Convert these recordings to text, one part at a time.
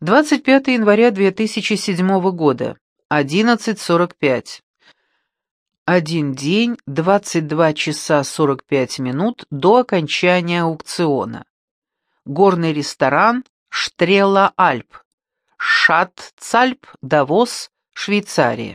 25 января 2007 года, 11:45. 1 день, 22 часа 45 минут до окончания аукциона. Горный ресторан «Штрела Альп», Шатцальп, Давос, Швейцария.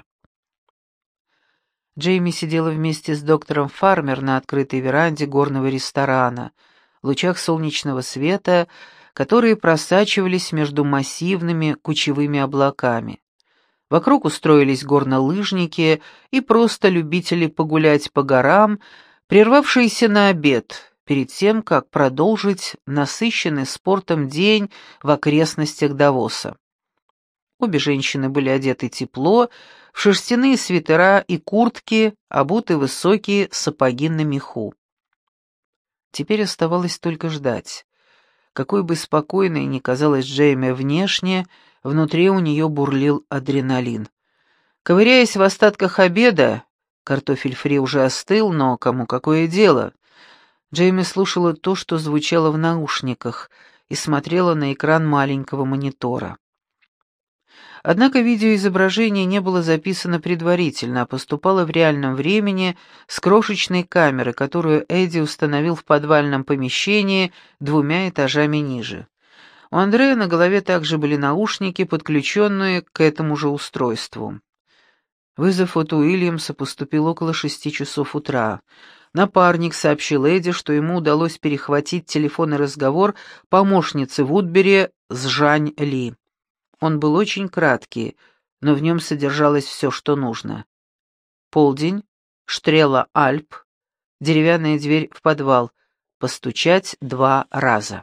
Джейми сидела вместе с доктором Фармер на открытой веранде горного ресторана, в лучах солнечного света, которые просачивались между массивными кучевыми облаками. Вокруг устроились горнолыжники и просто любители погулять по горам, прервавшиеся на обед, перед тем, как продолжить насыщенный спортом день в окрестностях Давоса. Обе женщины были одеты тепло, в шерстяные свитера и куртки, обуты высокие сапоги на меху. Теперь оставалось только ждать. Какой бы спокойной ни казалась Джейми внешне, внутри у нее бурлил адреналин. Ковыряясь в остатках обеда, картофель фри уже остыл, но кому какое дело, Джейми слушала то, что звучало в наушниках, и смотрела на экран маленького монитора. Однако видеоизображение не было записано предварительно, а поступало в реальном времени с крошечной камеры, которую Эдди установил в подвальном помещении 2 этажами ниже. У Андрея на голове также были наушники, подключенные к этому же устройству. Вызов от Уильямса поступил около 6 часов утра. Напарник сообщил Эдди, что ему удалось перехватить телефонный разговор помощницы Вудбери с Жань Ли. Он был очень краткий, но в нем содержалось все, что нужно. Полдень, Штрела Альп, деревянная дверь в подвал, постучать 2 раза.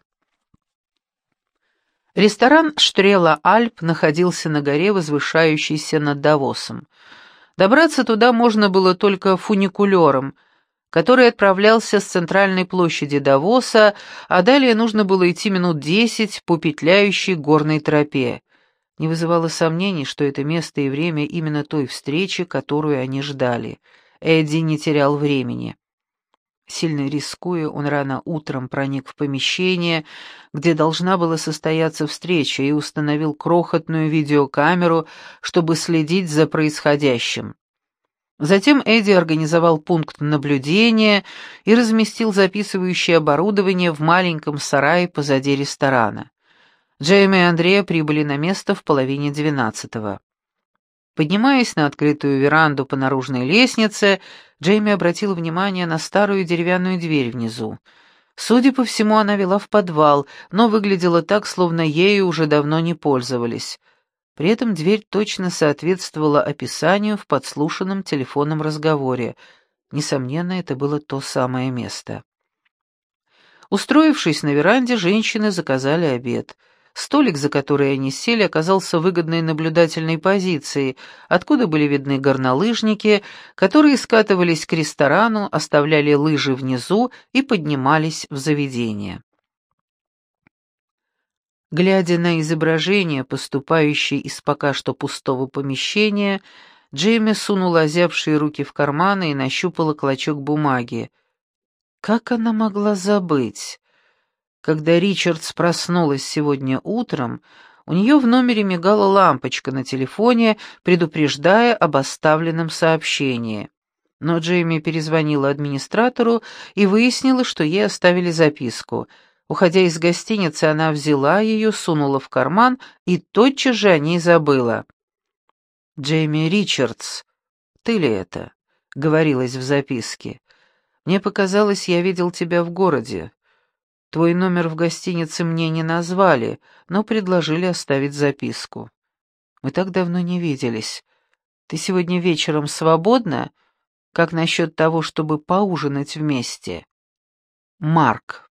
Ресторан «Штрела Альп» находился на горе, возвышающейся над Давосом. Добраться туда можно было только фуникулером, который отправлялся с центральной площади Давоса, а далее нужно было идти минут 10 по петляющей горной тропе. Не вызывало сомнений, что это место и время именно той встречи, которую они ждали. Эдди не терял времени. Сильно рискуя, он рано утром проник в помещение, где должна была состояться встреча, и установил крохотную видеокамеру, чтобы следить за происходящим. Затем Эдди организовал пункт наблюдения и разместил записывающее оборудование в маленьком сарае позади ресторана. Джейми и Андрея прибыли на место в 11:30. Поднимаясь на открытую веранду по наружной лестнице, Джейми обратил внимание на старую деревянную дверь внизу. Судя по всему, она вела в подвал, но выглядела так, словно ею уже давно не пользовались. При этом дверь точно соответствовала описанию в подслушанном телефонном разговоре. Несомненно, это было то самое место. Устроившись на веранде, женщины заказали обед. Столик, за который они сели, оказался выгодной наблюдательной позицией, откуда были видны горнолыжники, которые скатывались к ресторану, оставляли лыжи внизу и поднимались в заведение. Глядя на изображение, поступающее из пока что пустого помещения, Джейми сунула озябшие руки в карманы и нащупала клочок бумаги. Как она могла забыть? Когда Ричардс проснулась сегодня утром, у нее в номере мигала лампочка на телефоне, предупреждая об оставленном сообщении. Но Джейми перезвонила администратору и выяснила, что ей оставили записку. Уходя из гостиницы, она взяла ее, сунула в карман и тотчас же о ней забыла. «Джейми Ричардс, ты ли это?» — говорилось в записке. «Мне показалось, я видел тебя в городе. Твой номер в гостинице мне не назвали, но предложили оставить записку. Мы так давно не виделись. Ты сегодня вечером свободна? Как насчет того, чтобы поужинать вместе? Марк».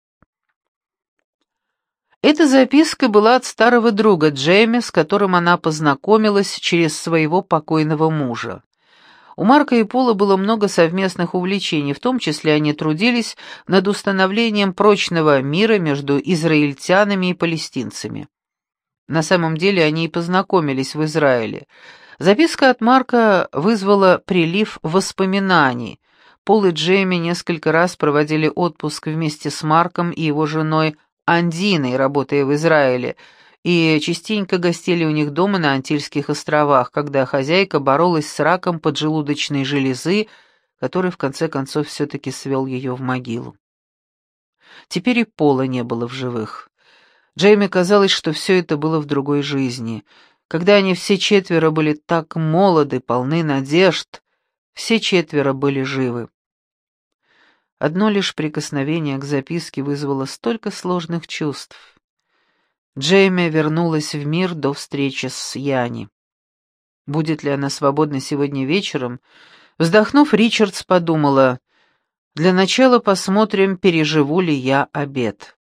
Эта записка была от старого друга Джейми, с которым она познакомилась через своего покойного мужа. У Марка и Пола было много совместных увлечений, в том числе они трудились над установлением прочного мира между израильтянами и палестинцами. На самом деле они и познакомились в Израиле. Записка от Марка вызвала прилив воспоминаний. Пол и Джейми несколько раз проводили отпуск вместе с Марком и его женой Андиной, работая в Израиле, и частенько гостили у них дома на Антильских островах, когда хозяйка боролась с раком поджелудочной железы, который в конце концов все-таки свел ее в могилу. Теперь и Пола не было в живых. Джейми казалось, что все это было в другой жизни. Когда они все четверо были так молоды, полны надежд, все четверо были живы. Одно лишь прикосновение к записке вызвало столько сложных чувств. Джейми вернулась в мир до встречи с Яни. Будет ли она свободна сегодня вечером? Вздохнув, Ричардс подумала: для начала посмотрим, переживу ли я обед.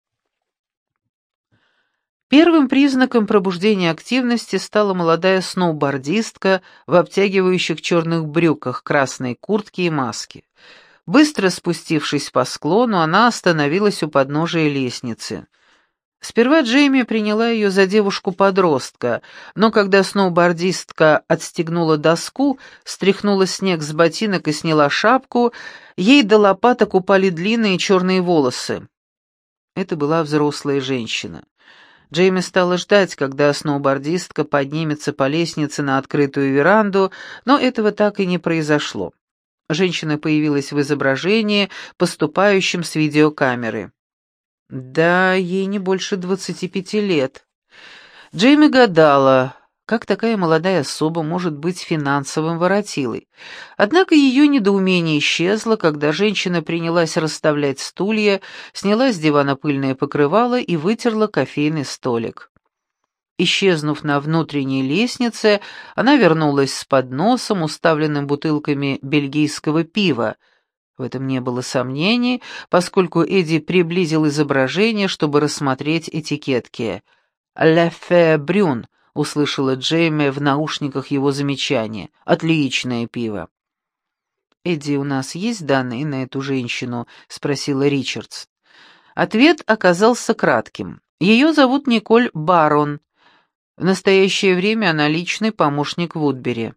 Первым признаком пробуждения активности стала молодая сноубордистка в обтягивающих черных брюках, красной куртке и маске. Быстро спустившись по склону, она остановилась у подножия лестницы. Сперва Джейми приняла ее за девушку-подростка, но когда сноубордистка отстегнула доску, стряхнула снег с ботинок и сняла шапку, ей до лопаток упали длинные черные волосы. Это была взрослая женщина. Джейми стала ждать, когда сноубордистка поднимется по лестнице на открытую веранду, но этого так и не произошло. Женщина появилась в изображении, поступающем с видеокамеры. Да, ей не больше 25 лет. Джейми гадала, как такая молодая особа может быть финансовым воротилой. Однако ее недоумение исчезло, когда женщина принялась расставлять стулья, сняла с дивана пыльное покрывало и вытерла кофейный столик. Исчезнув на внутренней лестнице, она вернулась с подносом, уставленным бутылками бельгийского пива. В этом не было сомнений, поскольку Эдди приблизил изображение, чтобы рассмотреть этикетки. «Ле Фе Брюн», — услышала Джейми в наушниках его замечание. «Отличное пиво». «Эдди, у нас есть данные на эту женщину?» — спросила Ричардс. Ответ оказался кратким. Ее зовут Николь Барон. В настоящее время она личный помощник Вудбери.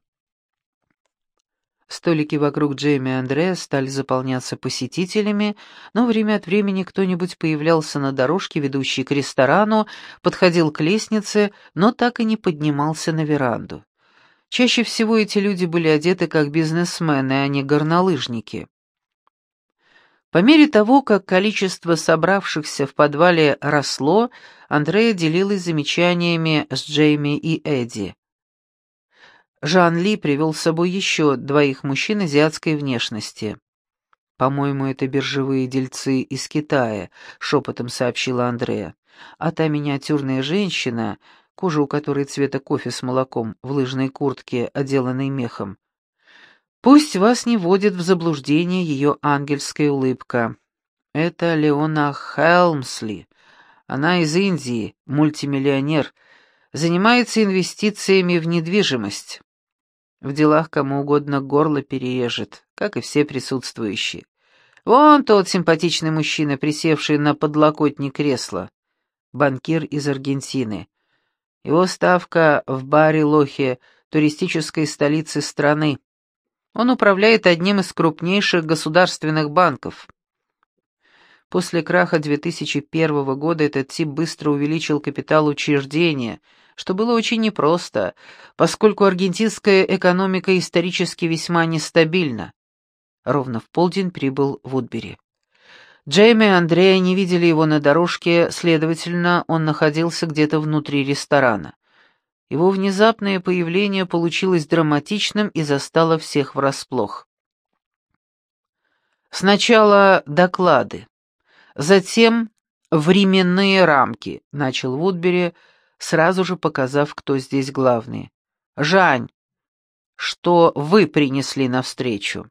Столики вокруг Джейми и Андреа стали заполняться посетителями, но время от времени кто-нибудь появлялся на дорожке, ведущей к ресторану, подходил к лестнице, но так и не поднимался на веранду. Чаще всего эти люди были одеты как бизнесмены, а не горнолыжники. По мере того, как количество собравшихся в подвале росло, Андреа делилась замечаниями с Джейми и Эдди. Жан Ли привел с собой еще двоих мужчин азиатской внешности. «По-моему, это биржевые дельцы из Китая», — шепотом сообщила Андреа. «А та миниатюрная женщина, кожа у которой цвета кофе с молоком, в лыжной куртке, отделанной мехом. Пусть вас не вводит в заблуждение ее ангельская улыбка. Это Леона Хелмсли. Она из Индии, мультимиллионер, занимается инвестициями в недвижимость. В делах кому угодно горло перережет, как и все присутствующие. Вон тот симпатичный мужчина, присевший на подлокотник кресла. Банкир из Аргентины. Его ставка в Бари-Лохе, туристической столице страны. Он управляет одним из крупнейших государственных банков. После краха 2001 года этот тип быстро увеличил капитал учреждения, что было очень непросто, поскольку аргентинская экономика исторически весьма нестабильна. Ровно в полдень прибыл Вудбери. Джейми и Андреа не видели его на дорожке, следовательно, он находился где-то внутри ресторана. Его внезапное появление получилось драматичным и застало всех врасплох. Сначала доклады, затем временные рамки, начал Вудбери, сразу же показав, кто здесь главный. «Жань, что вы принесли навстречу?»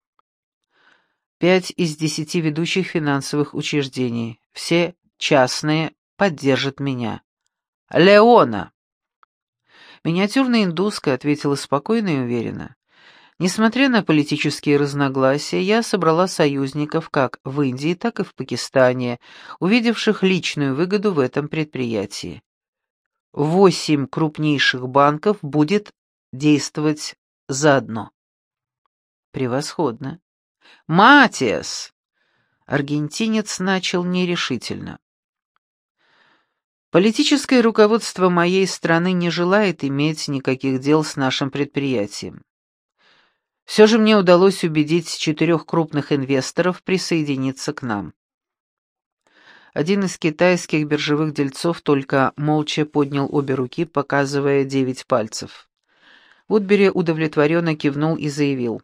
5 из 10 ведущих финансовых учреждений, все частные, поддержат меня. «Леона!» Миниатюрная индуска ответила спокойно и уверенно. Несмотря на политические разногласия, я собрала союзников как в Индии, так и в Пакистане, увидевших личную выгоду в этом предприятии. 8 крупнейших банков будет действовать заодно. Превосходно. Матиас! Аргентинец начал нерешительно. Политическое руководство моей страны не желает иметь никаких дел с нашим предприятием. Все же мне удалось убедить 4 крупных инвесторов присоединиться к нам. Один из китайских биржевых дельцов только молча поднял обе руки, показывая 9 пальцев. Вудбери удовлетворенно кивнул и заявил: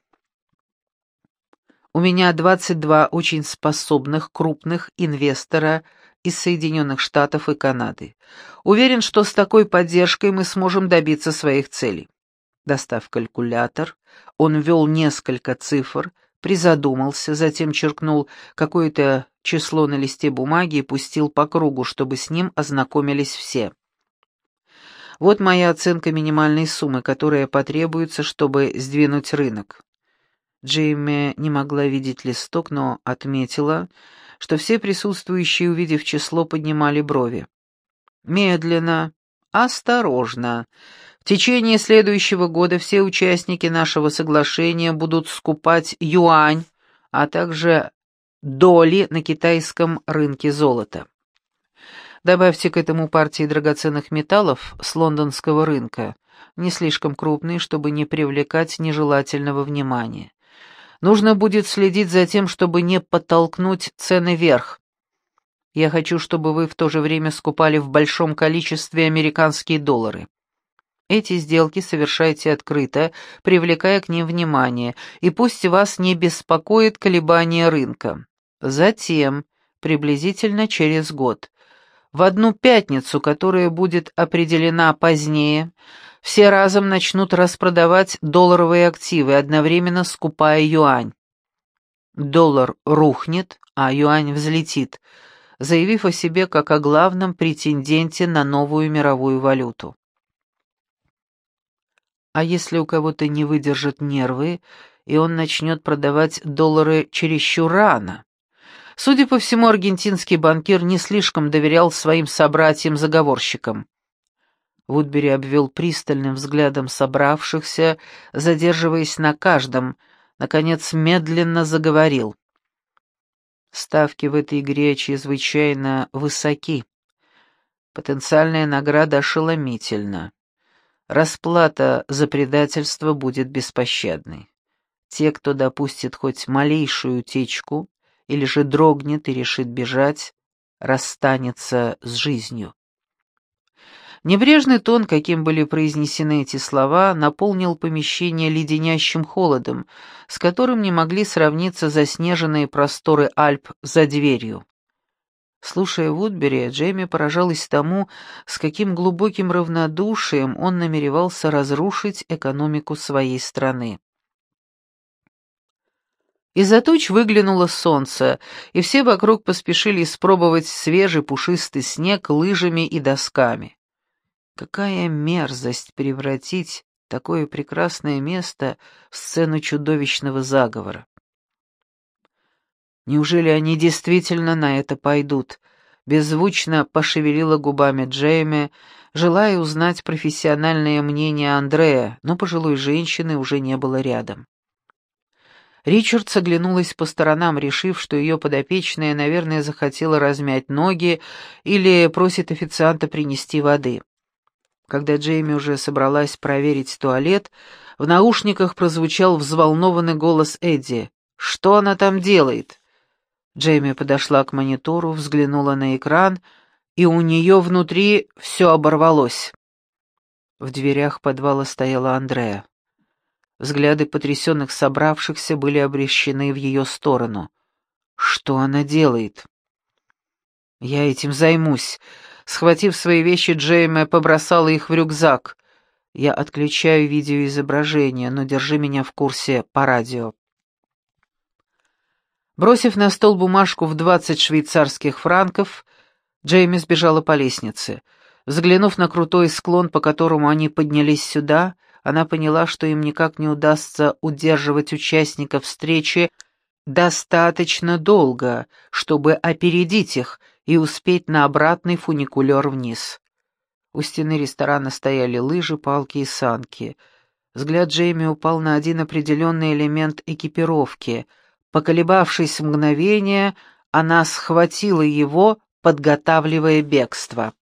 «У меня 22 очень способных крупных инвестора из Соединенных Штатов и Канады. Уверен, что с такой поддержкой мы сможем добиться своих целей». Достав калькулятор, он ввел несколько цифр, призадумался, затем черкнул какое-то число на листе бумаги и пустил по кругу, чтобы с ним ознакомились все. «Вот моя оценка минимальной суммы, которая потребуется, чтобы сдвинуть рынок». Джейми не могла видеть листок, но отметила, что все присутствующие, увидев число, поднимали брови. «Медленно, осторожно. В течение следующего года все участники нашего соглашения будут скупать юань, а также доли на китайском рынке золота. Добавьте к этому партии драгоценных металлов с лондонского рынка, не слишком крупные, чтобы не привлекать нежелательного внимания. Нужно будет следить за тем, чтобы не подтолкнуть цены вверх. Я хочу, чтобы вы в то же время скупали в большом количестве американские доллары. Эти сделки совершайте открыто, привлекая к ним внимание, и пусть вас не беспокоит колебания рынка. Затем, приблизительно через год, в одну пятницу, которая будет определена позднее, все разом начнут распродавать долларовые активы, одновременно скупая юань. Доллар рухнет, а юань взлетит, заявив о себе как о главном претенденте на новую мировую валюту. А если у кого-то не выдержат нервы, и он начнет продавать доллары чересчур рано? Судя по всему, аргентинский банкир не слишком доверял своим собратьям-заговорщикам. Вудбери обвел пристальным взглядом собравшихся, задерживаясь на каждом, наконец медленно заговорил. Ставки в этой игре чрезвычайно высоки. Потенциальная награда ошеломительна. Расплата за предательство будет беспощадной. Те, кто допустит хоть малейшую утечку, или же дрогнет и решит бежать, расстанется с жизнью. Небрежный тон, каким были произнесены эти слова, наполнил помещение леденящим холодом, с которым не могли сравниться заснеженные просторы Альп за дверью. Слушая Вудбери, Джейми поражалась тому, с каким глубоким равнодушием он намеревался разрушить экономику своей страны. Из-за туч выглянуло солнце, и все вокруг поспешили испробовать свежий пушистый снег лыжами и досками. Какая мерзость превратить такое прекрасное место в сцену чудовищного заговора. Неужели они действительно на это пойдут? Беззвучно пошевелила губами Джейми, желая узнать профессиональное мнение Андрея, но пожилой женщины уже не было рядом. Ричардс оглянулась по сторонам, решив, что ее подопечная, наверное, захотела размять ноги или просит официанта принести воды. Когда Джейми уже собралась проверить туалет, в наушниках прозвучал взволнованный голос Эдди. «Что она там делает?» Джейми подошла к монитору, взглянула на экран, и у нее внутри все оборвалось. В дверях подвала стояла Андреа. Взгляды потрясенных собравшихся были обращены в ее сторону. «Что она делает?» «Я этим займусь». Схватив свои вещи, Джейми побросала их в рюкзак. «Я отключаю видеоизображение, но держи меня в курсе по радио». Бросив на стол бумажку в 20 швейцарских франков, Джейми сбежала по лестнице. Взглянув на крутой склон, по которому они поднялись сюда, она поняла, что им никак не удастся удерживать участников встречи достаточно долго, чтобы опередить их и успеть на обратный фуникулер вниз. У стены ресторана стояли лыжи, палки и санки. Взгляд Джейми упал на один определенный элемент экипировки. Поколебавшись мгновение, она схватила его, подготавливая бегство.